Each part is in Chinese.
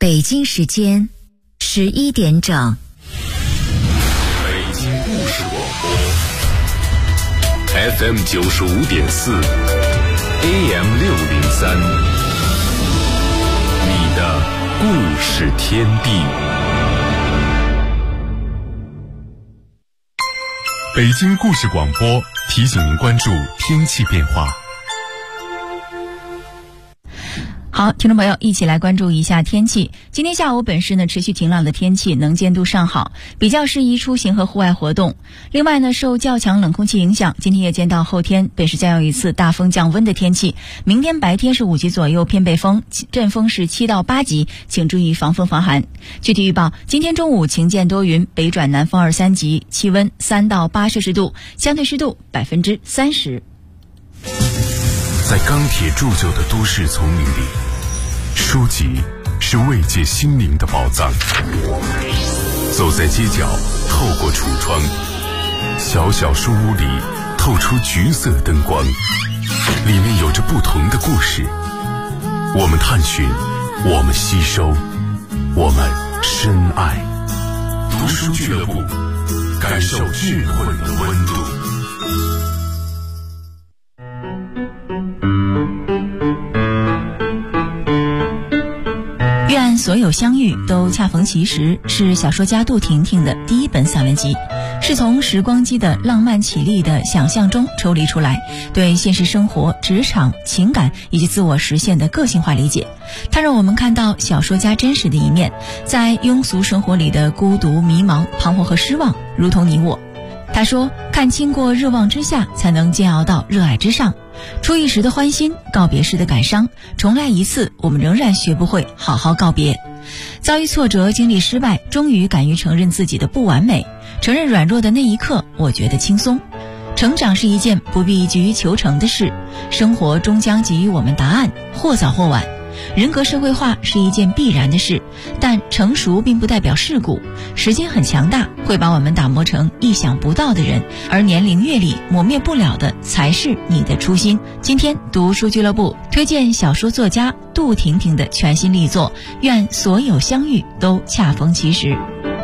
北京时间11点整。 北京故事广播 FM 95.4 AM 603，你的故事天地。北京故事广播提醒您关注天气变化。 好，听众朋友，一起来关注一下天气。今天下午本市呢持续晴朗的天气，能见度尚好，比较适宜出行和户外活动。另外呢，受较强冷空气影响，今天夜间到后天本市将有一次大风降温的天气。明天白天是5级左右偏北风，阵风是7到8级，请注意防风防寒。具体预报：今天中午晴间多云，北转南风2、3级，气温3到8摄氏度，相对湿度30%。 在钢铁铸就的都市丛林里，书籍是慰藉心灵的宝藏。走在街角，透过橱窗，小小书屋里透出橘色灯光，里面有着不同的故事。我们探寻，我们吸收，我们深爱。读书俱乐部，感受智慧的温度。 愿所有相遇都恰逢其时，是小说家杜婷婷的第一本散文集，是从时光机的浪漫绮丽的想象中抽离出来，对现实生活、职场、情感以及自我实现的个性化理解。它让我们看到小说家真实的一面，在庸俗生活里的孤独、迷茫、彷徨和失望，如同你我。他说，看清过热望之下，才能煎熬到热爱之上。初一时的欢欣，告别时的感伤，重来一次，我们仍然学不会好好告别。遭遇挫折，经历失败，终于敢于承认自己的不完美，承认软弱的那一刻，我觉得轻松。成长是一件不必急于求成的事，生活终将给予我们答案，或早或晚。人格社会化是一件必然的事，但成熟并不代表世故。时间很强大，会把我们打磨成意想不到的人，而年龄阅历磨灭不了的才是你的初心。今天读书俱乐部推荐小说作家杜婷婷的全新力作《愿所有相遇都恰逢其时》。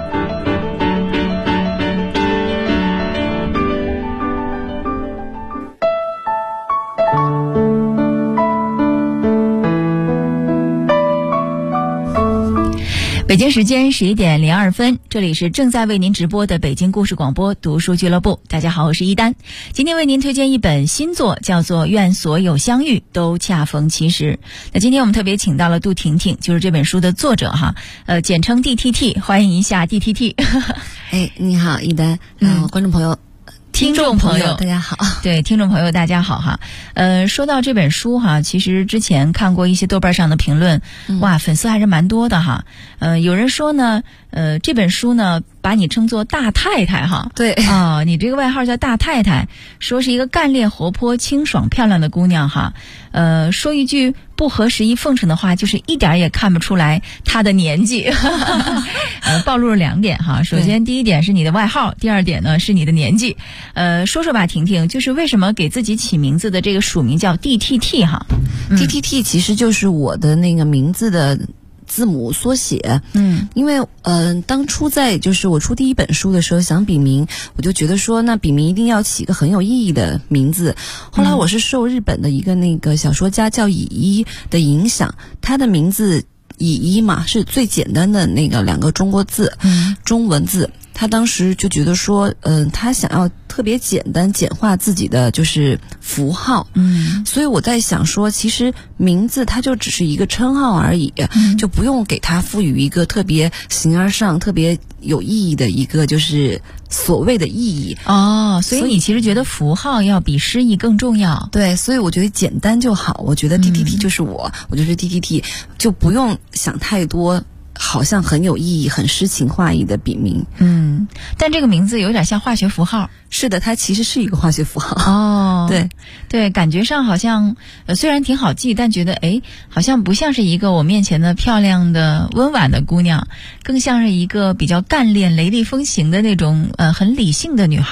北京时间11点02分，这里是正在为您直播的北京故事广播读书俱乐部。大家好，我是一丹。今天为您推荐一本新作，叫做《愿所有相遇都恰逢其时》。那今天我们特别请到了杜婷婷，就是这本书的作者哈，简称 DTT， 欢迎一下 DTT。 哎，你好，一丹，观众朋友。 听众朋友大家好。 对，听众朋友大家好哈。说到这本书哈，其实之前看过一些豆瓣上的评论，哇，粉丝还是蛮多的哈。有人说呢，这本书呢把你称作大太太哈。 对啊，你这个外号叫大太太，说是一个干练活泼清爽漂亮的姑娘哈。说一句不合时宜奉承的话，就是一点也看不出来她的年纪。暴露了2点哈。首先第一点是你的外号，第二点呢是你的年纪。说说吧，婷婷，就是为什么给自己起名字的这个署名叫 DTT 哈 ？DTT 其实就是我的那个名字的字母缩写。因为当初在就是我出第一本书的时候想笔名，我就觉得说那笔名一定要起一个很有意义的名字。后来我是受日本的一个那个小说家叫乙一的影响，他的名字乙一嘛是最简单的那个2个中国字，中文字。他当时就觉得说，他想要特别简单简化自己的就是符号，所以我在想说，其实名字它就只是一个称号而已，就不用给它赋予一个特别形而上、特别有意义的一个就是所谓的意义。 哦，所以你其实觉得符号要比诗意更重要？ 对，所以我觉得简单就好。我觉得 DTT 就是我就是 DTT， 就不用想太多。好像很有意义、很诗情画意的笔名。 但这个名字有点像化学符号。 是的，它其实是一个化学符号。 哦， 对， 感觉上好像虽然挺好记，但觉得好像不像是一个我面前的漂亮的温婉的姑娘，更像是一个比较干练雷厉风行的那种很理性的女孩。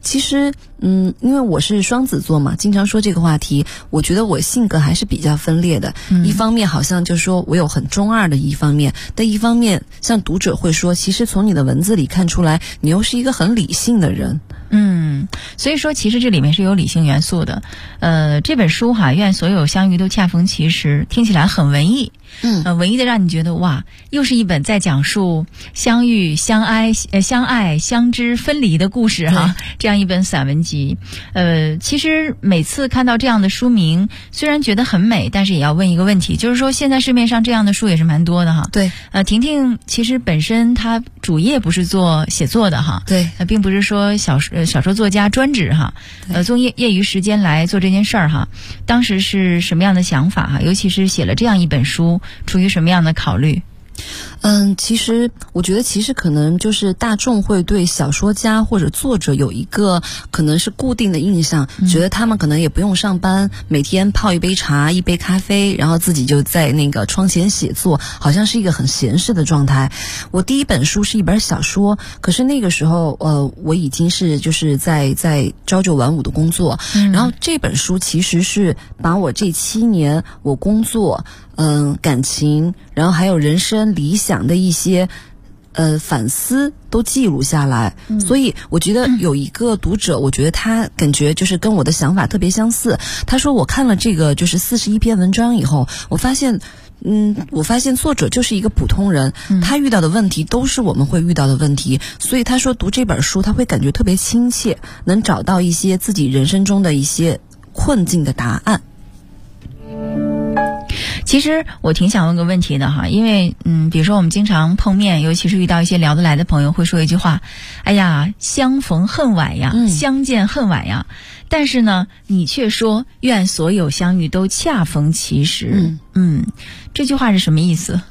其实，因为我是双子座嘛，经常说这个话题，我觉得我性格还是比较分裂的。一方面好像就说我有很中二的一方面，但一方面像读者会说，其实从你的文字里看出来，你又是一个很理性的人。 所以说其实这里面是有理性元素的。这本书哈，愿所有相遇都恰逢其时，听起来很文艺。文艺的让你觉得哇，又是一本在讲述相遇、相爱、相知、分离的故事哈，这样一本散文集。其实每次看到这样的书名，虽然觉得很美，但是也要问一个问题，就是说现在市面上这样的书也是蛮多的哈。 对。 婷婷其实本身她主业不是做写作的哈。 对。 并不是说小说作家专职哈。从业余时间来做这件事儿哈。当时是什么样的想法哈？尤其是写了这样一本书，出于什么样的考虑？ 其实我觉得可能就是大众会对小说家或者作者有一个可能是固定的印象，觉得他们可能也不用上班，每天泡一杯茶一杯咖啡，然后自己就在那个窗前写作，好像是一个很闲适的状态。我第一本书是一本小说，可是那个时候我已经是就是在朝九晚五的工作，然后这本书其实是把我这7年我工作感情，然后还有人生理想的一些反思都记录下来。所以我觉得有一个读者，我觉得他感觉就是跟我的想法特别相似。他说我看了这个就是41篇文章以后，我发现作者就是一个普通人，他遇到的问题都是我们会遇到的问题，所以他说读这本书他会感觉特别亲切，能找到一些自己人生中的一些困境的答案。 其实我挺想问个问题的哈，因为比如说我们经常碰面，尤其是遇到一些聊得来的朋友，会说一句话，哎呀，相逢恨晚呀，相见恨晚呀。但是呢，你却说愿所有相遇都恰逢其时。这句话是什么意思？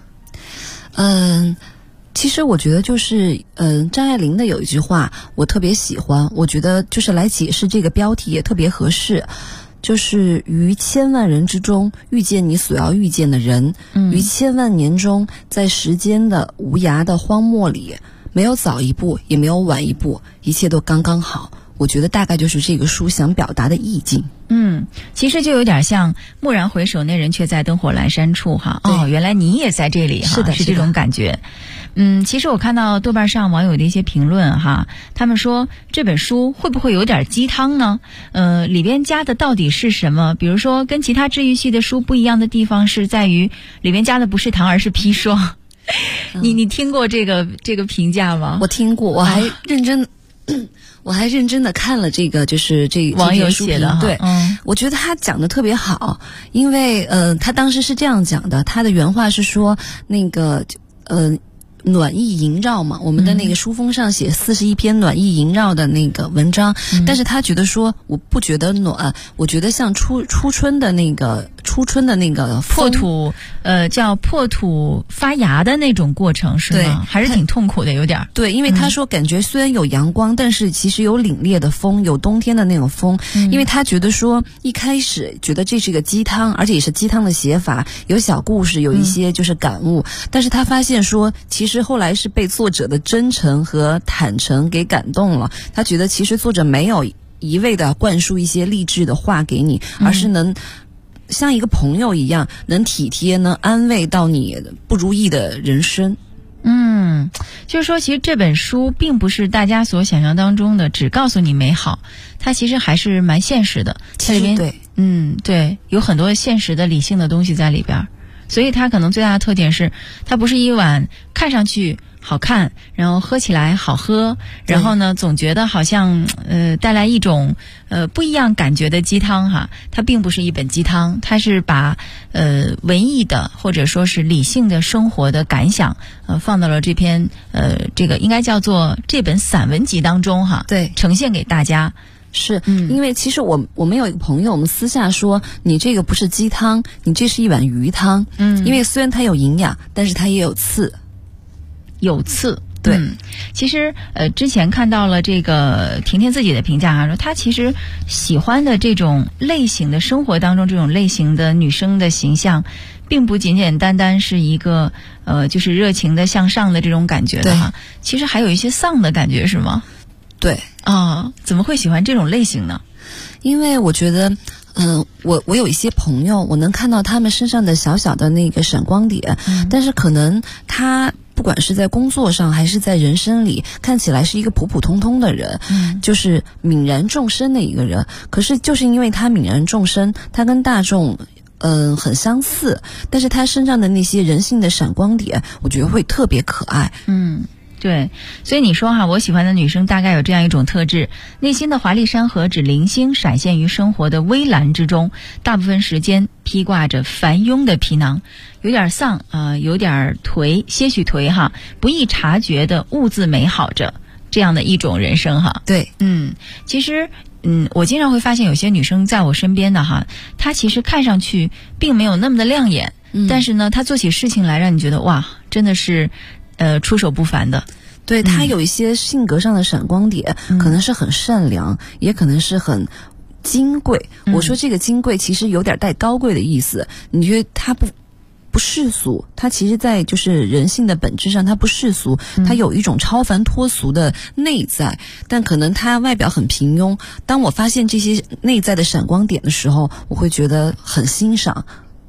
其实我觉得就是张爱玲的有一句话我特别喜欢，我觉得就是来解释这个标题也特别合适。就是于千万人之中遇见你所要遇见的人，于千万年中在时间的无涯的荒漠里，没有早一步也没有晚一步，一切都刚刚好。我觉得大概就是这个书想表达的意境。 其实就有点像蓦然回首，那人却在灯火阑珊处哈。原来你也在这里哈。 是的， 是这种感觉。其实我看到豆瓣上网友的一些评论哈，他们说这本书会不会有点鸡汤呢？里边加的到底是什么？比如说跟其他治愈系的书不一样的地方是在于里边加的不是糖而是砒霜。你听过这个评价吗？ 我听过，我还认真的看了这个，就是这网友写的， 对，我觉得他讲的特别好，因为他当时是这样讲的，他的原话是说那个暖意萦绕嘛，我们的那个书封上写41篇暖意萦绕的那个文章，但是他觉得说我不觉得暖，我觉得像初春的那个破土叫破土发芽的那种过程是吗？还是挺痛苦的有点。 对，因为他说感觉虽然有阳光，但是其实有凛冽的风，有冬天的那种风。因为他觉得说一开始觉得这是个鸡汤，而且也是鸡汤的写法，有小故事，有一些就是感悟，但是他发现说其实后来是被作者的真诚和坦诚给感动了。他觉得其实作者没有一味的灌输一些励志的话给你，而是能像一个朋友一样，能体贴，能安慰到你不如意的人生。 就是说其实这本书并不是大家所想象当中的只告诉你美好，它其实还是蛮现实的。它里边对，有很多现实的理性的东西在里边。所以它可能最大的特点是它不是一碗看上去好看，然后喝起来好喝，然后呢总觉得好像带来一种不一样感觉的鸡汤哈。它并不是一本鸡汤，它是把文艺的或者说是理性的生活的感想放到了这篇这个应该叫做这本散文集当中哈。 对， 呈现给大家。 是因为其实我们有一个朋友，我们私下说你这个不是鸡汤，你这是一碗鱼汤。因为虽然它有营养，但是它也有刺。对， 其实之前看到了这个婷婷自己的评价啊，说她其实喜欢的这种类型的生活当中这种类型的女生的形象，并不简简单单是一个就是热情的向上的这种感觉的哈，其实还有一些丧的感觉是吗？ 对啊，怎么会喜欢这种类型呢？ 因为我觉得我有一些朋友，我能看到他们身上的小小的那个闪光点，但是可能他不管是在工作上还是在人生里，看起来是一个普普通通的人，就是泯然众生的一个人。可是就是因为他泯然众生，他跟大众很相似，但是他身上的那些人性的闪光点，我觉得会特别可爱。 对，所以你说哈，我喜欢的女生大概有这样一种特质：内心的华丽山河指零星闪现于生活的微澜之中，大部分时间披挂着繁庸的皮囊，有点丧有点颓，些许颓哈，不易察觉的兀自美好着，这样的一种人生哈。 对， 其实我经常会发现有些女生在我身边的哈，她其实看上去并没有那么的亮眼，但是呢，她做起事情来让你觉得哇，真的是出手不凡的。 对，他有一些性格上的闪光点，可能是很善良，也可能是很金贵。我说这个金贵其实有点带高贵的意思，你觉得他不世俗，他其实在就是人性的本质上他不世俗，他有一种超凡脱俗的内在，但可能他外表很平庸。当我发现这些内在的闪光点的时候，我会觉得很欣赏。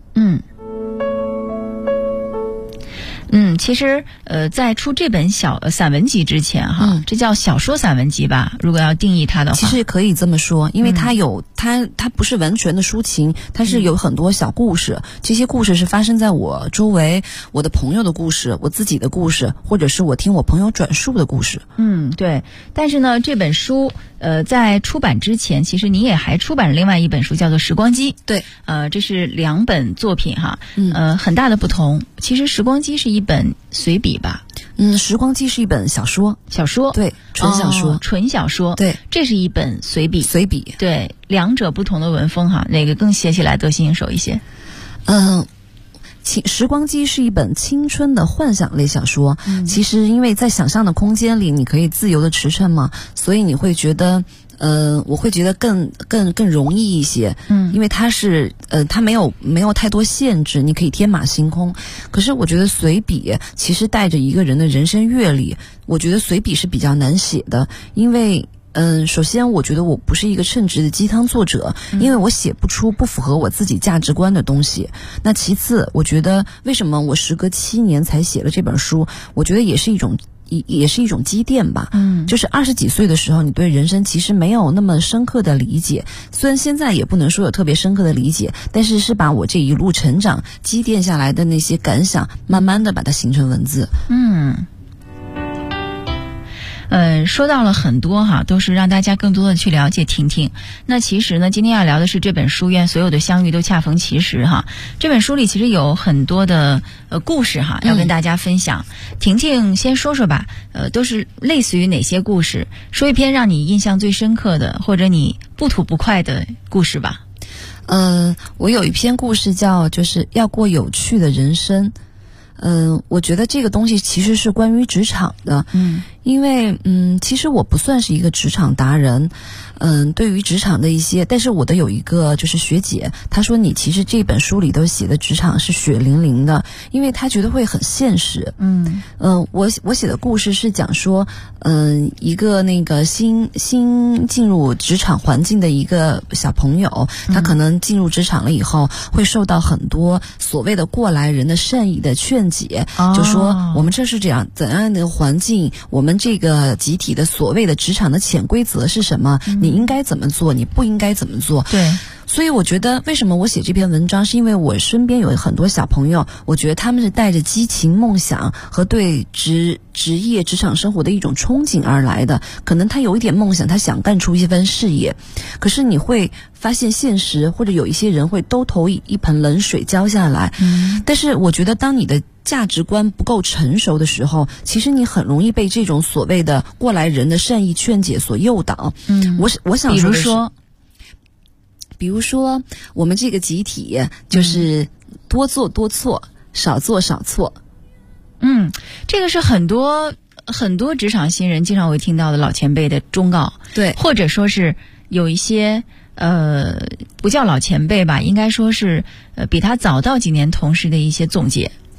其实在出这本散文集之前哈，这叫小说散文集吧，如果要定义它的话， 其实可以这么说，因为它有它不是完全的抒情，它是有很多小故事，这些故事是发生在我周围，我的朋友的故事，我自己的故事，或者是我听我朋友转述的故事。 对。但是呢，这本书在出版之前，其实你也还出版了另外一本书，叫做《时光机》。 对， 这是2本作品哈，很大的不同。其实《时光机》是一本随笔吧？ 时光机是一本小说，对，纯小说， 对，这是一本随笔，对，两者不同的文风哈，哪个更写起来得心应手一些？ 时光机是一本青春的幻想类小说，其实因为在想象的空间里，你可以自由的驰骋嘛，所以你会觉得我会觉得更容易一些，因为它是它没有太多限制，你可以天马行空。可是我觉得随笔其实带着一个人的人生阅历，我觉得随笔是比较难写的，因为首先我觉得我不是一个称职的鸡汤作者，因为我写不出不符合我自己价值观的东西。那其次，我觉得为什么我时隔7年才写了这本书，我觉得也是一种积淀吧。就是20几岁的时候，你对人生其实没有那么深刻的理解，虽然现在也不能说有特别深刻的理解，但是把我这一路成长积淀下来的那些感想，慢慢的把它形成文字。 说到了很多哈，都是让大家更多的去了解婷婷。那其实呢，今天要聊的是这本书，愿所有的相遇都恰逢其时哈。这本书里其实有很多的故事哈，要跟大家分享。婷婷先说说吧，都是类似于哪些故事？说一篇让你印象最深刻的，或者你不吐不快的故事吧。 我有一篇故事叫就是要过有趣的人生。我觉得这个东西其实是关于职场的，因为其实我不算是一个职场达人，对于职场的一些，但是我的有一个就是学姐，她说你其实这本书里头写的职场是血淋淋的，因为她觉得会很现实。我写的故事是讲说，一个那个新进入职场环境的一个小朋友，他可能进入职场了以后，会受到很多所谓的过来人的善意的劝解，就说我们这是这样怎样的环境，我们这个集体的所谓的职场的潜规则是什么，你应该怎么做，你不应该怎么做。 对， 所以我觉得为什么我写这篇文章，是因为我身边有很多小朋友，我觉得他们是带着激情梦想和对职业职场生活的一种憧憬而来的，可能他有一点梦想，他想干出一番事业，可是你会发现现实，或者有一些人会兜头一盆冷水浇下来。但是我觉得当你的价值观不够成熟的时候，其实你很容易被这种所谓的过来人的善意劝解所诱导。我想说的是，比如说我们这个集体就是多做多错，少做少错。 这个是很多职场新人经常会听到的老前辈的忠告。 对， 或者说是有一些不叫老前辈吧，应该说是比他早到几年同事的一些总结。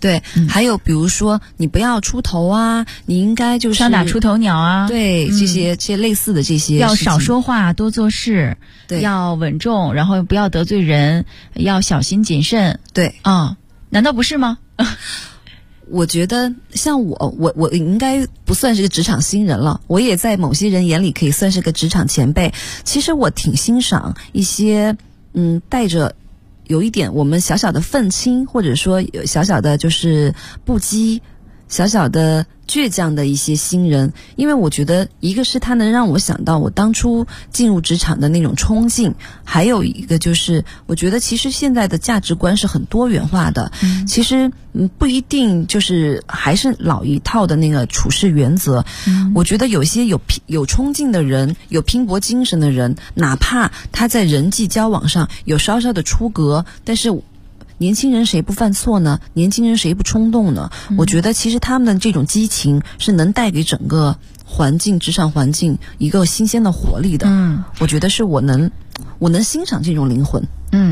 对，还有比如说你不要出头啊，你应该就是枪打出头鸟啊， 对，这些类似的这些要少说话多做事， 对， 要稳重，然后不要得罪人，要小心谨慎。 对啊，难道不是吗？ 我觉得像我应该不算是个职场新人了，我也在某些人眼里可以算是个职场前辈。其实我挺欣赏一些带着有一点我们小小的愤青，或者说有小小的就是不羁，小小的倔强的一些新人，因为我觉得一个是他能让我想到我当初进入职场的那种冲劲，还有一个就是我觉得其实现在的价值观是很多元化的，其实不一定就是还是老一套的那个处事原则，我觉得有些有冲劲的人，有拼搏精神的人，哪怕他在人际交往上有稍稍的出格，但是年轻人谁不犯错呢？年轻人谁不冲动呢？我觉得其实他们的这种激情是能带给整个职场环境一个新鲜的活力的。我觉得是我能欣赏这种灵魂。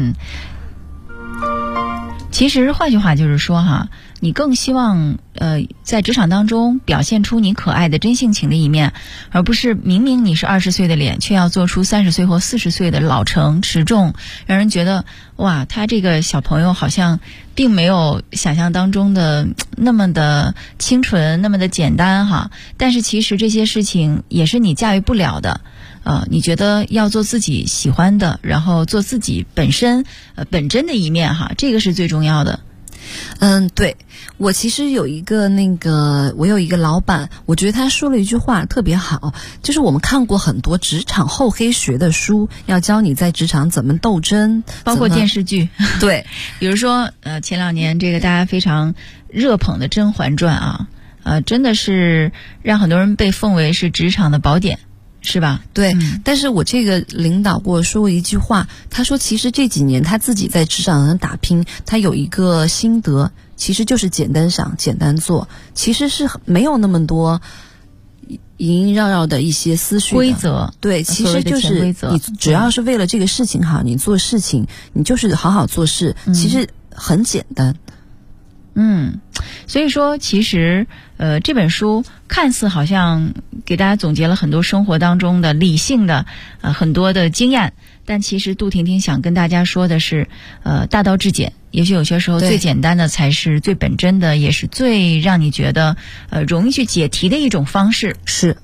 其实换句话就是说哈，你更希望在职场当中表现出你可爱的真性情的一面，而不是明明你是20岁的脸，却要做出30岁或40岁的老成持重，让人觉得哇，他这个小朋友好像并没有想象当中的那么的清纯，那么的简单哈。但是其实这些事情也是你驾驭不了的。你觉得要做自己喜欢的，然后做自己本身本真的一面哈，这个是最重要的。 对，我其实有一个我有一个老板，我觉得他说了一句话特别好，就是我们看过很多职场厚黑学的书，要教你在职场怎么斗争， 包括电视剧。 对， 比如说前2年这个大家非常热捧的《甄嬛传》啊，真的是让很多人被奉为是职场的宝典。是吧？ 对，但是我这个领导跟我说过一句话，他说其实这几年他自己在职场上打拼，他有一个心得，其实就是简单想简单做，其实是没有那么多萦萦绕绕的一些思绪规则。 对，其实就是你只要是为了这个事情好，你做事情你就是好好做事，其实很简单。 所以说其实这本书看似好像给大家总结了很多生活当中的理性的很多的经验，但其实杜婷婷想跟大家说的是大道至简，也许有些时候最简单的才是最本真的，也是最让你觉得容易去解题的一种方式。 是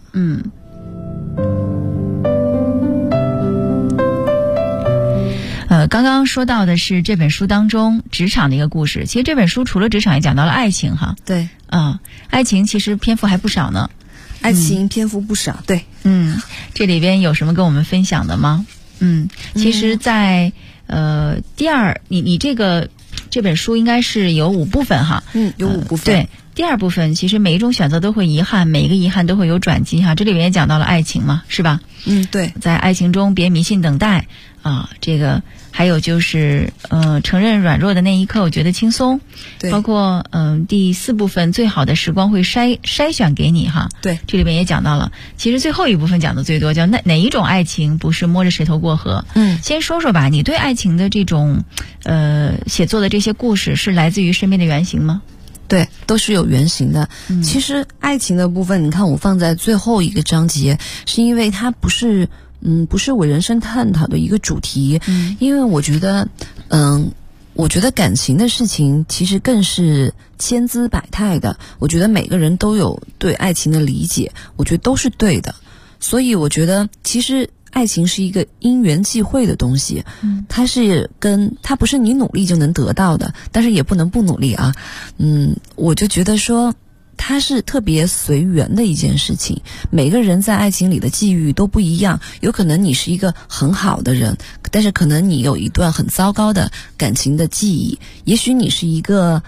刚刚说到的是这本书当中职场的一个故事，其实这本书除了职场也讲到了爱情哈。 对爱情其实篇幅还不少呢。 爱情篇幅不少，对。 这里边有什么跟我们分享的吗？其实在第二，你这本书应该是有5部分哈。 有5部分。 对，第2部分其实每一种选择都会遗憾，每一个遗憾都会有转机哈。这里边也讲到了爱情嘛，是吧？ 对， 在爱情中别迷信等待这个还有就是承认软弱的那一刻我觉得轻松。 对， 包括第4部分最好的时光会筛选给你哈。 对， 这里边也讲到了，其实最后一部分讲的最多，叫哪一种爱情不是摸着石头过河。先说说吧，你对爱情的这种写作的这些故事是来自于身边的原型吗？ 对，都是有原型的。其实爱情的部分你看我放在最后一个章节，是因为它不是我人生探讨的一个主题。因为我觉得感情的事情其实更是千姿百态的，我觉得每个人都有对爱情的理解，我觉得都是对的。所以我觉得其实爱情是一个因缘际会的东西，它不是你努力就能得到的，但是也不能不努力啊。我就觉得说它是特别随缘的一件事情，每个人在爱情里的际遇都不一样，有可能你是一个很好的人，但是可能你有一段很糟糕的感情的记忆，也许你是一个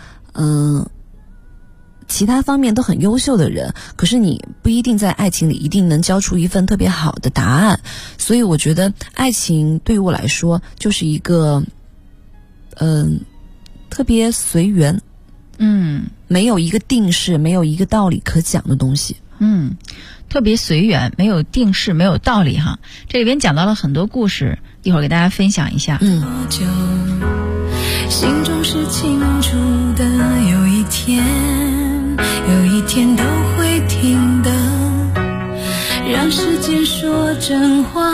其他方面都很优秀的人，可是你不一定在爱情里一定能交出一份特别好的答案。所以我觉得爱情对于我来说就是一个特别随缘，没有一个定式，没有一个道理可讲的东西。 特别随缘，没有定式，没有道理哈。这里边讲到了很多故事，一会儿给大家分享一下。 心中是清楚的，有一天天，有一天都会停的，让时间说真话。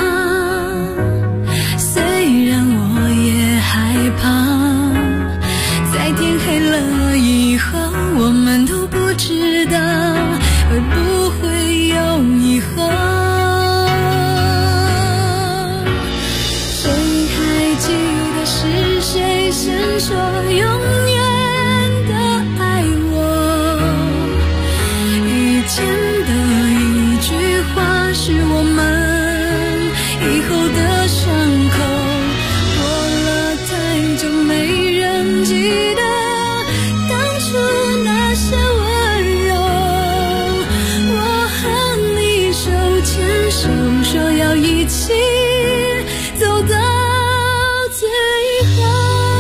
虽然我也害怕，在天黑了以后，我们都不知道会不会有以后。谁还记得是谁先说永远的爱我？以前的一句话是我们以后的伤口，过了太久没人记得当初那些温柔。我和你手牵手，说要一起走到最后。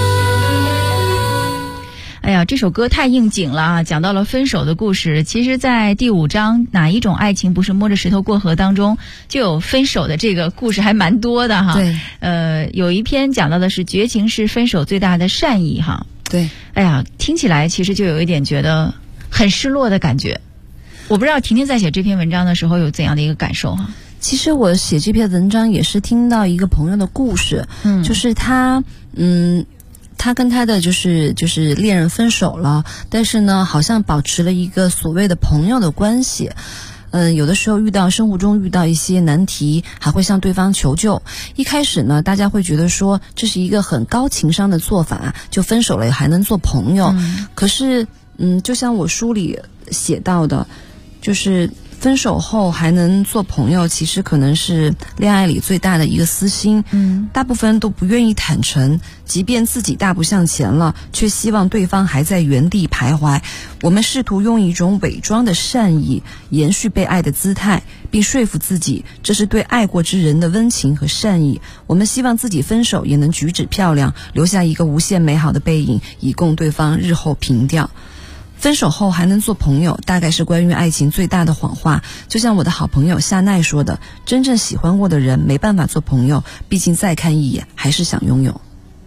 哎呀，这首歌太应景了啊！讲到了分手的故事。其实在第5章哪一种爱情不是摸着石头过河当中就有分手的这个故事还蛮多的哈。 对， 有一篇讲到的是绝情是分手最大的善意哈。 对， 哎呀，听起来其实就有一点觉得很失落的感觉。我不知道婷婷在写这篇文章的时候有怎样的一个感受哈。 其实我写这篇文章也是听到一个朋友的故事，就是他跟他的就是恋人分手了，但是呢，好像保持了一个所谓的朋友的关系。有的时候生活中遇到一些难题，还会向对方求救。一开始呢，大家会觉得说这是一个很高情商的做法，就分手了也还能做朋友。可是，就像我书里写到的，就是分手后还能做朋友，其实可能是恋爱里最大的一个私心。大部分都不愿意坦诚，即便自己大步向前了，却希望对方还在原地徘徊。我们试图用一种伪装的善意延续被爱的姿态，并说服自己这是对爱过之人的温情和善意。我们希望自己分手也能举止漂亮，留下一个无限美好的背影，以供对方日后凭吊。分手后还能做朋友，大概是关于爱情最大的谎话。就像我的好朋友夏奈说的，真正喜欢过的人没办法做朋友，毕竟再看一眼还是想拥有。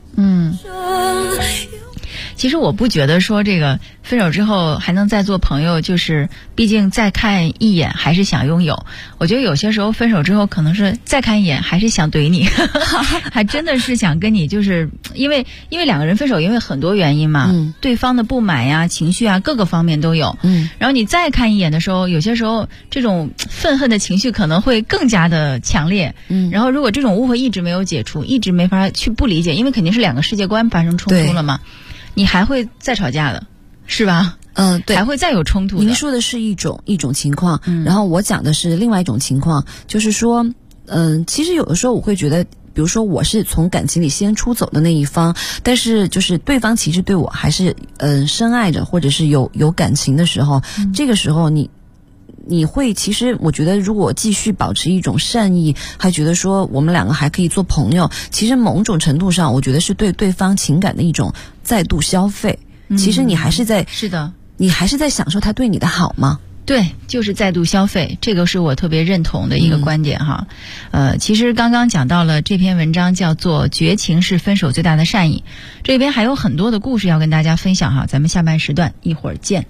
其实我不觉得说这个分手之后还能再做朋友，就是毕竟再看一眼还是想拥有。我觉得有些时候分手之后可能是再看一眼还是想怼你还真的是想跟你，就是因为两个人分手因为很多原因嘛，对方的不满呀、情绪啊各个方面都有。然后你再看一眼的时候，有些时候这种愤恨的情绪可能会更加的强烈。然后如果这种误会一直没有解除，一直没法去不理解，因为肯定是两个世界观发生冲突了嘛，你还会再吵架的，是吧？对，还会再有冲突的。 您说的是一种情况，然后我讲的是另外一种情况，就是说，其实有的时候我会觉得，比如说我是从感情里先出走的那一方，但是就是对方其实对我还是深爱着，或者是有感情的时候，这个时候你会，其实我觉得如果继续保持一种善意，还觉得说我们两个还可以做朋友，其实某种程度上我觉得是对对方情感的一种再度消费。其实你还是在， 是的， 你还是在享受他对你的好吗？ 对，就是再度消费，这个是我特别认同的一个观点哈。其实刚刚讲到了这篇文章叫做《绝情是分手最大的善意》，这边还有很多的故事要跟大家分享哈，咱们下半时段一会儿见。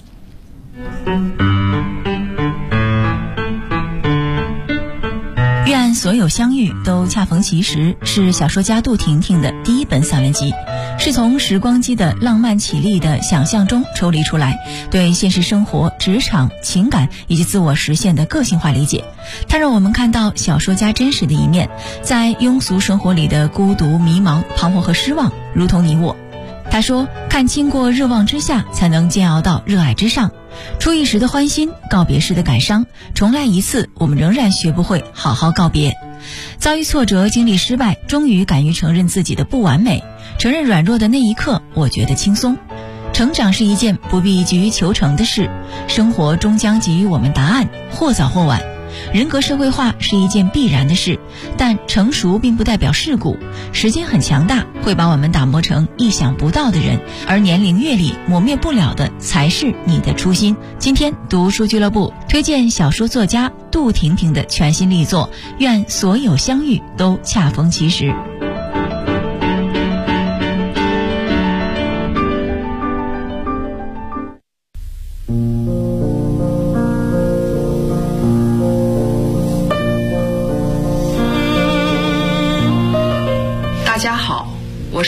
愿所有相遇都恰逢其时是小说家杜婷婷的第一本散文集，是从时光机的浪漫绮丽的想象中抽离出来，对现实生活、职场、情感以及自我实现的个性化理解。它让我们看到小说家真实的一面，在庸俗生活里的孤独、迷茫、彷徨和失望，如同你我。他说，看清过热望之下，才能煎熬到热爱之上。初一时的欢欣，告别时的感伤，重来一次，我们仍然学不会好好告别。遭遇挫折，经历失败，终于敢于承认自己的不完美，承认软弱的那一刻，我觉得轻松。成长是一件不必急于求成的事，生活终将给予我们答案，或早或晚。人格社会化是一件必然的事，但成熟并不代表世故。时间很强大，会把我们打磨成意想不到的人，而年龄阅历磨灭不了的才是你的初心。今天读书俱乐部推荐小说作家杜婷婷的全新力作《愿所有相遇都恰逢其时》。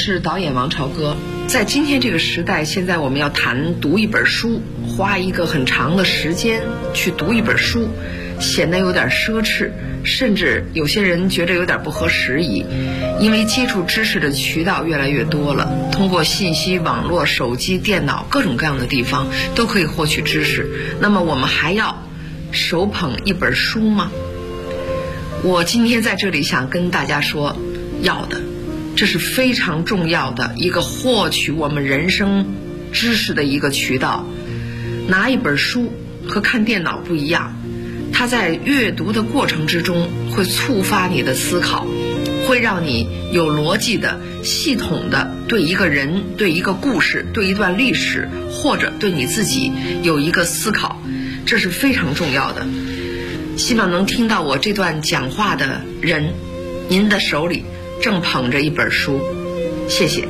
是导演王朝歌。在今天这个时代，现在我们要谈读一本书，花一个很长的时间去读一本书，显得有点奢侈，甚至有些人觉得有点不合时宜。因为接触知识的渠道越来越多了，通过信息网络、手机、电脑各种各样的地方都可以获取知识。那么我们还要手捧一本书吗？我今天在这里想跟大家说，要的。这是非常重要的一个获取我们人生知识的一个渠道。拿一本书和看电脑不一样，它在阅读的过程之中会触发你的思考，会让你有逻辑的、系统的对一个人、对一个故事、对一段历史，或者对你自己有一个思考，这是非常重要的。希望能听到我这段讲话的人，您的手里正捧着一本书，谢谢。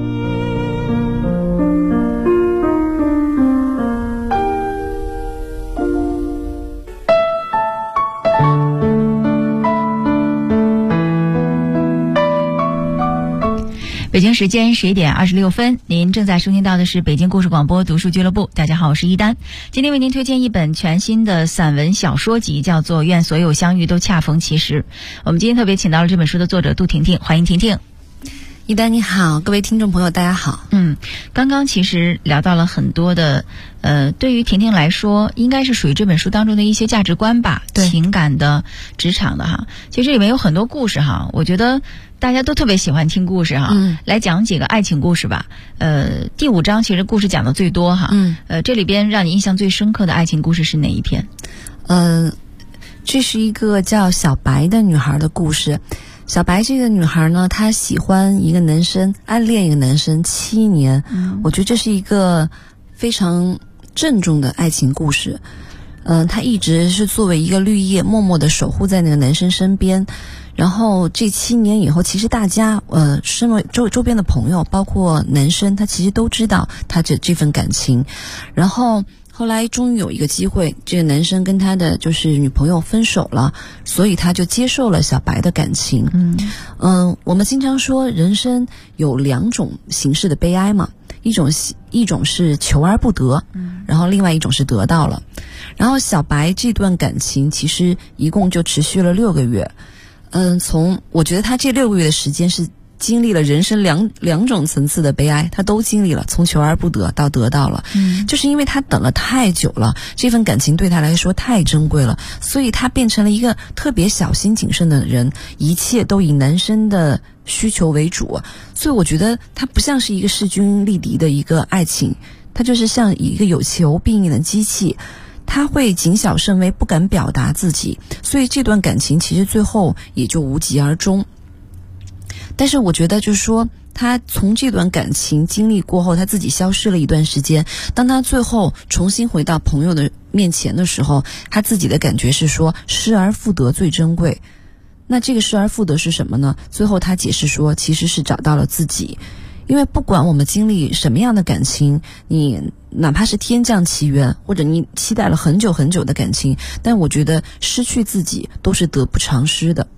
北京时间11点26分，您正在收听到的是北京故事广播读书俱乐部。大家好，我是一丹。今天为您推荐一本全新的散文小说集，叫做《愿所有相遇都恰逢其时》。我们今天特别请到了这本书的作者杜婷婷，欢迎婷婷。 一丹你好，各位听众朋友大家好。 刚刚其实聊到了很多的对于婷婷来说应该是属于这本书当中的一些价值观吧，情感的、职场的哈。其实里面有很多故事哈，我觉得大家都特别喜欢听故事哈。来讲几个爱情故事吧。第5章其实故事讲的最多哈。这里边让你印象最深刻的爱情故事是哪一篇？ 这是一个叫小白的女孩的故事。小白这个女孩呢，她喜欢一个男生，暗恋一个男生7年。我觉得这是一个非常郑重的爱情故事。她一直是作为一个绿叶，默默地守护在那个男生身边。然后这7年以后，其实大家身为周边的朋友，包括男生，他其实都知道他这份感情。然后后来终于有一个机会，这个男生跟他的就是女朋友分手了，所以他就接受了小白的感情。我们经常说人生有2种形式的悲哀嘛，一种是求而不得，然后另外一种是得到了。然后小白这段感情其实一共就持续了6个月。我觉得他这6个月的时间是经历了人生两种层次的悲哀，他都经历了，从求而不得到得到了。就是因为他等了太久了，这份感情对他来说太珍贵了，所以他变成了一个特别小心谨慎的人，一切都以男生的需求为主。所以我觉得他不像是一个势均力敌的一个爱情，他就是像一个有求必应的机器，他会谨小慎微，不敢表达自己，所以这段感情其实最后也就无疾而终。但是我觉得就是说，他从这段感情经历过后，他自己消失了一段时间，当他最后重新回到朋友的面前的时候，他自己的感觉是说，失而复得最珍贵。那这个失而复得是什么呢？最后他解释说，其实是找到了自己。因为不管我们经历什么样的感情，你哪怕是天降奇缘，或者你期待了很久很久的感情，但我觉得失去自己都是得不偿失的。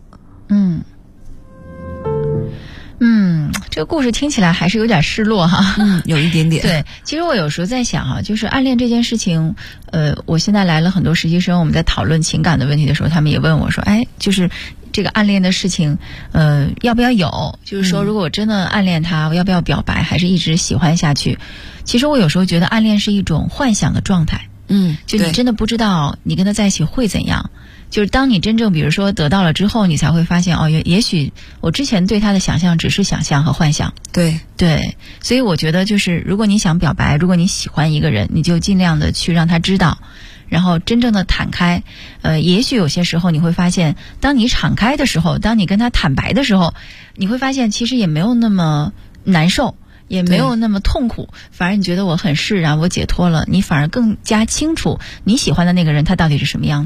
这个故事听起来还是有点失落哈。 有一点点。 对，其实我有时候在想哈，就是暗恋这件事情，我现在来了很多实习生，我们在讨论情感的问题的时候，他们也问我说，就是这个暗恋的事情，要不要有？就是说，如果我真的暗恋他，我要不要表白，还是一直喜欢下去？其实我有时候觉得暗恋是一种幻想的状态。就你真的不知道你跟他在一起会怎样。就是当你真正比如说得到了之后，你才会发现也许我之前对他的想象只是想象和幻想。对，所以我觉得就是如果你想表白，如果你喜欢一个人，你就尽量的去让他知道，然后真正的坦开。也许有些时候你会发现，当你敞开的时候，当你跟他坦白的时候，你会发现其实也没有那么难受，也没有那么痛苦，反而你觉得我很释然，我解脱了，你反而更加清楚你喜欢的那个人他到底是什么样子的。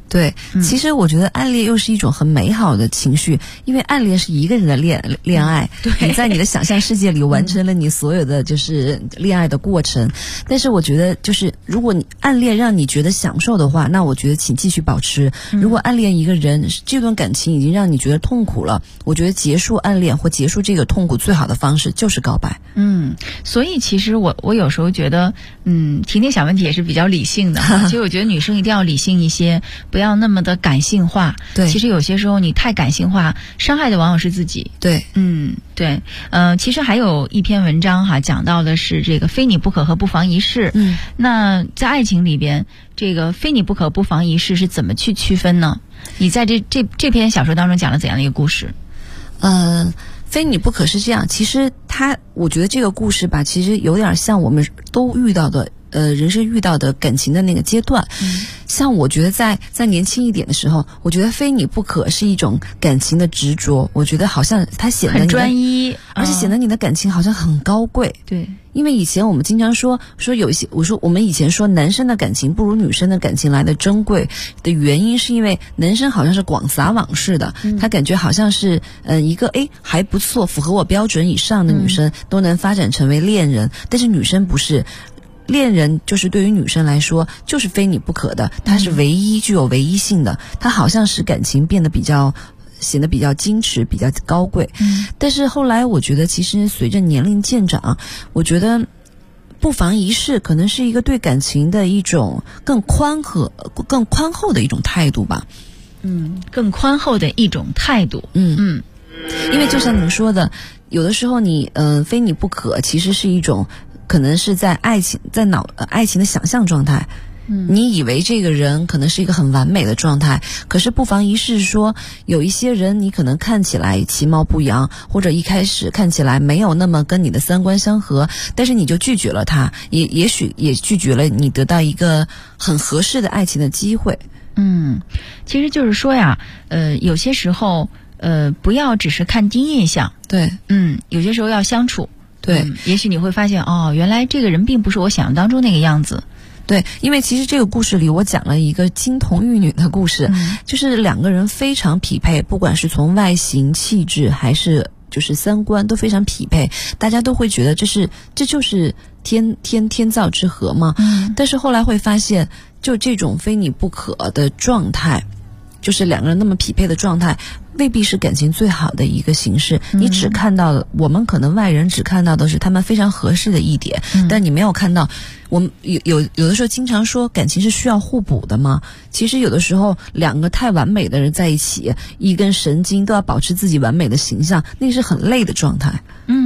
对，其实我觉得暗恋又是一种很美好的情绪，因为暗恋是一个人的恋爱， 对， 你在你的想象世界里完成了你所有的就是恋爱的过程。但是我觉得就是如果你暗恋让你觉得享受的话，那我觉得请继续保持。如果暗恋一个人，这段感情已经让你觉得痛苦了，我觉得结束暗恋或结束这个痛苦最好的方式就是告白。 所以其实我有时候觉得，婷婷想问题也是比较理性的。其实我觉得女生一定要理性一些，不要那么的感性化。 对， 其实有些时候你太感性化，伤害的往往是自己。 对， 对，其实还有一篇文章哈，讲到的是这个非你不可和不妨一试。那在爱情里边，这个非你不可不妨一试是怎么去区分呢？你在这篇小说当中讲了怎样的一个故事？ 非你不可是这样，其实我觉得这个故事吧，其实有点像我们都遇到的人生遇到的感情的那个阶段。像我觉得在年轻一点的时候，我觉得非你不可是一种感情的执着，我觉得好像它显得很专一， 而且显得你的感情好像很高贵。 对， 因为以前我们经常说有一些，我们以前说男生的感情不如女生的感情来的珍贵的原因，是因为男生好像是广撒网式的，他感觉好像是一个还不错符合我标准以上的女生都能发展成为恋人，但是女生不是。恋人就是对于女生来说就是非你不可的，它是唯一具有唯一性的，它好像使感情变得显得比较矜持比较高贵。但是后来我觉得其实随着年龄渐长，我觉得不妨一试可能是一个对感情的一种更宽厚的一种态度吧。 更宽厚的一种态度。 因为就像您说的，有的时候你非你不可其实是一种可能是在爱情的想象状态。你以为这个人可能是一个很完美的状态，可是不妨一试说有一些人你可能看起来其貌不扬，或者一开始看起来没有那么跟你的三观相合，但是你就拒绝了他，也许也拒绝了你得到一个很合适的爱情的机会。 其实就是说呀，有些时候不要只是看第一印象。 对， 有些时候要相处。 对， 也许你会发现原来这个人并不是我想象当中那个样子。 对，因为其实这个故事里我讲了一个金童玉女的故事，就是两个人非常匹配，不管是从外形气质还是就是三观都非常匹配，大家都会觉得这就是天造之合嘛。但是后来会发现，就这种非你不可的状态，就是两个人那么匹配的状态，未必是感情最好的一个形式。你只看到了，我们可能外人只看到的是他们非常合适的一点，但你没有看到，我们有的时候经常说感情是需要互补的嘛。其实有的时候两个太完美的人在一起，一根神经都要保持自己完美的形象，那是很累的状态。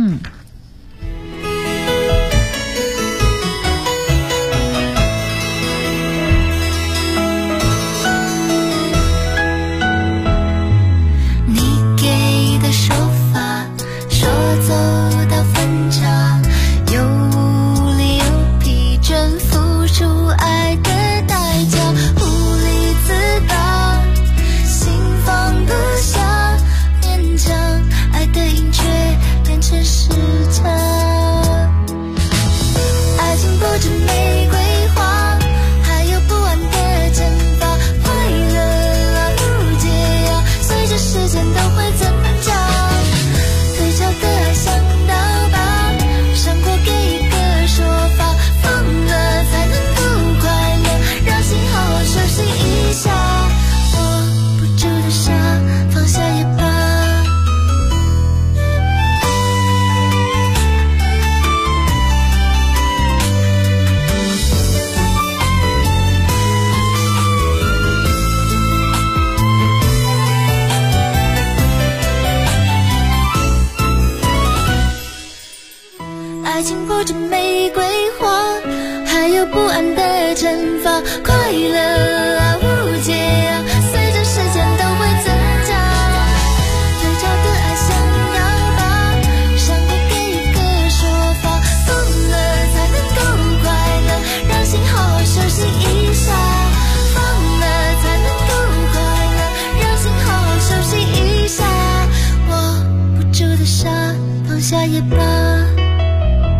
爱情不止玫瑰花，还有不安的惩罚。快乐啊，无解啊，随着时间都会增加。对照的爱想要把伤口给一个说法，疯了才能够快乐，让心好好休息一下。疯了才能够快乐，让心好好休息一下。握不住的沙，放下也罢。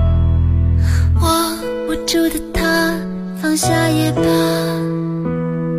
握不住的他，放下也罢。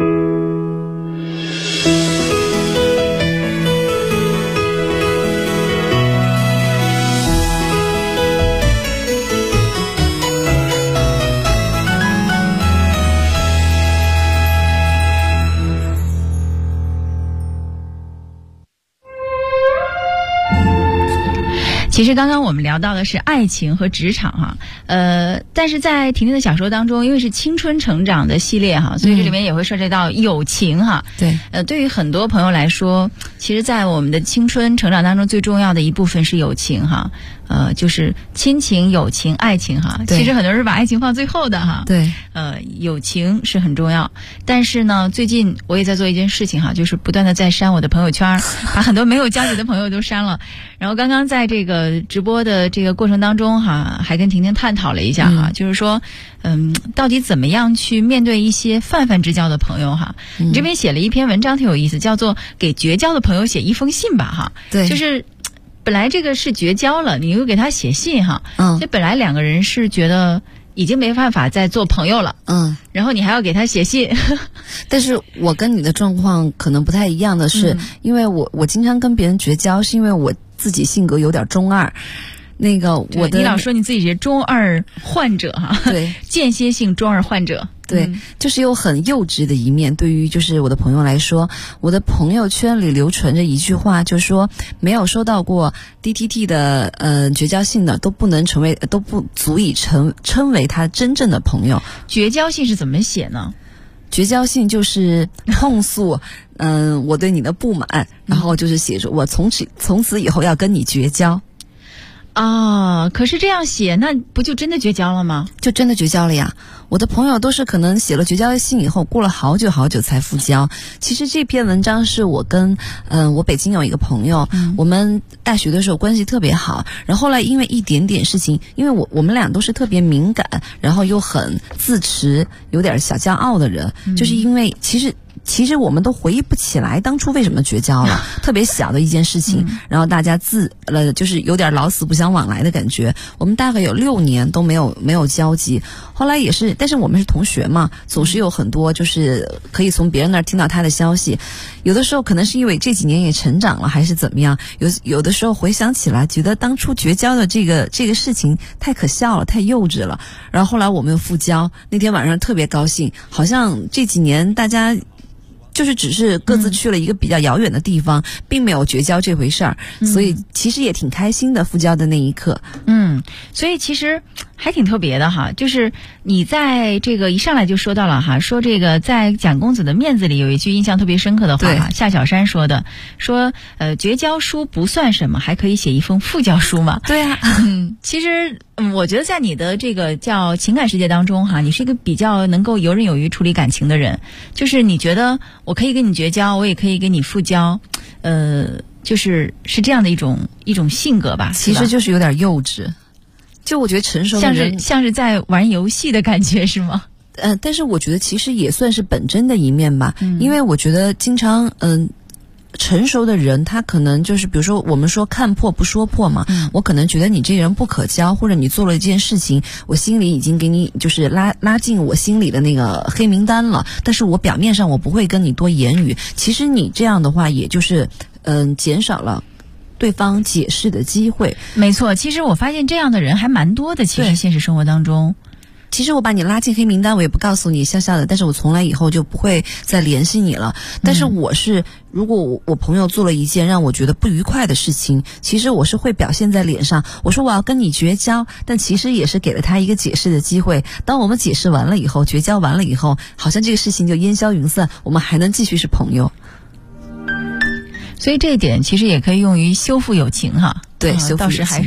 其实刚刚我们聊到的是爱情和职场哈，但是在婷婷的小说当中，因为是青春成长的系列哈，所以这里面也会涉及到友情哈。 对， 对于很多朋友来说，其实在我们的青春成长当中，最重要的一部分是友情哈，就是亲情、友情、爱情哈。其实很多人是把爱情放最后的哈。 对， 友情是很重要，但是呢，最近我也在做一件事情哈，就是不断的在删我的朋友圈，把很多没有交集的朋友都删了。然后刚刚在这个直播的这个过程当中哈，还跟婷婷探讨了一下哈，就是说，到底怎么样去面对一些泛泛之交的朋友哈？你这边写了一篇文章挺有意思，叫做《给绝交的朋友写一封信》吧哈。 对， 就是本来这个是绝交了，你又给他写信哈，这本来两个人是觉得已经没办法再做朋友了，然后你还要给他写信。 但是我跟你的状况可能不太一样的是，因为我经常跟别人绝交，是因为我自己性格有点中二。那个我的， 你老说你自己是中二患者哈， 对， 间歇性中二患者。 对，就是有很幼稚的一面。对于就是我的朋友来说，我的朋友圈里流传着一句话，就是说没有收到过 DTT 的绝交信的都不足以称为他真正的朋友。 绝交信是怎么写呢？ 绝交信就是控诉我对你的不满，然后就是写着我从此以后要跟你绝交。 可是这样写，那不就真的绝交了吗？ 就真的绝交了呀！我的朋友都是可能写了绝交的信以后，过了好久好久才复交。其实这篇文章是我跟我北京有一个朋友，我们大学的时候关系特别好，然后后来因为一点点事情，因为我们俩都是特别敏感，然后又很自持，有点小骄傲的人，就是因为其实我们都回忆不起来当初为什么绝交了，特别小的一件事情，然后大家就是有点老死不相往来的感觉。我们大概有6年都没有交集，后来也是，但是我们是同学嘛，总是有很多就是可以从别人那儿听到他的消息。有的时候可能是因为这几年也成长了，还是怎么样，有的时候回想起来，觉得当初绝交的这个事情太可笑了，太幼稚了。然后后来我们又复交，那天晚上特别高兴，好像这几年大家就是只是各自去了一个比较遥远的地方，并没有绝交这回事儿，所以其实也挺开心的，复交的那一刻。 所以其实还挺特别的哈，就是你在这个一上来就说到了哈，说这个在蒋公子的面子里有一句印象特别深刻的话哈，夏小山说的，说绝交书不算什么，还可以写一封复交书嘛。 对啊， 其实我觉得在你的这个叫情感世界当中哈，你是一个比较能够游刃有余处理感情的人，就是你觉得我可以跟你绝交，我也可以跟你复交，就是这样的一种性格吧。 其实就是有点幼稚，就我觉得成熟的人像是在玩游戏的感觉是吗？ 但是我觉得其实也算是本真的一面吧，因为我觉得经常成熟的人他可能就是比如说我们说看破不说破嘛，我可能觉得你这个人不可交，或者你做了一件事情，我心里已经给你就是拉进我心里的那个黑名单了，但是我表面上我不会跟你多言语，其实你这样的话也就是减少了对方解释的机会。 没错，其实我发现这样的人还蛮多的，其实现实生活当中。 其实我把你拉进黑名单，我也不告诉你笑笑的，但是我从来以后就不会再联系你了。但是如果我朋友做了一件让我觉得不愉快的事情，其实我是会表现在脸上，我说我要跟你绝交，但其实也是给了他一个解释的机会。当我们解释完了以后，绝交完了以后，好像这个事情就烟消云散，我们还能继续是朋友。 所以这一点其实也可以用于修复友情哈。 对，修复友情倒是还是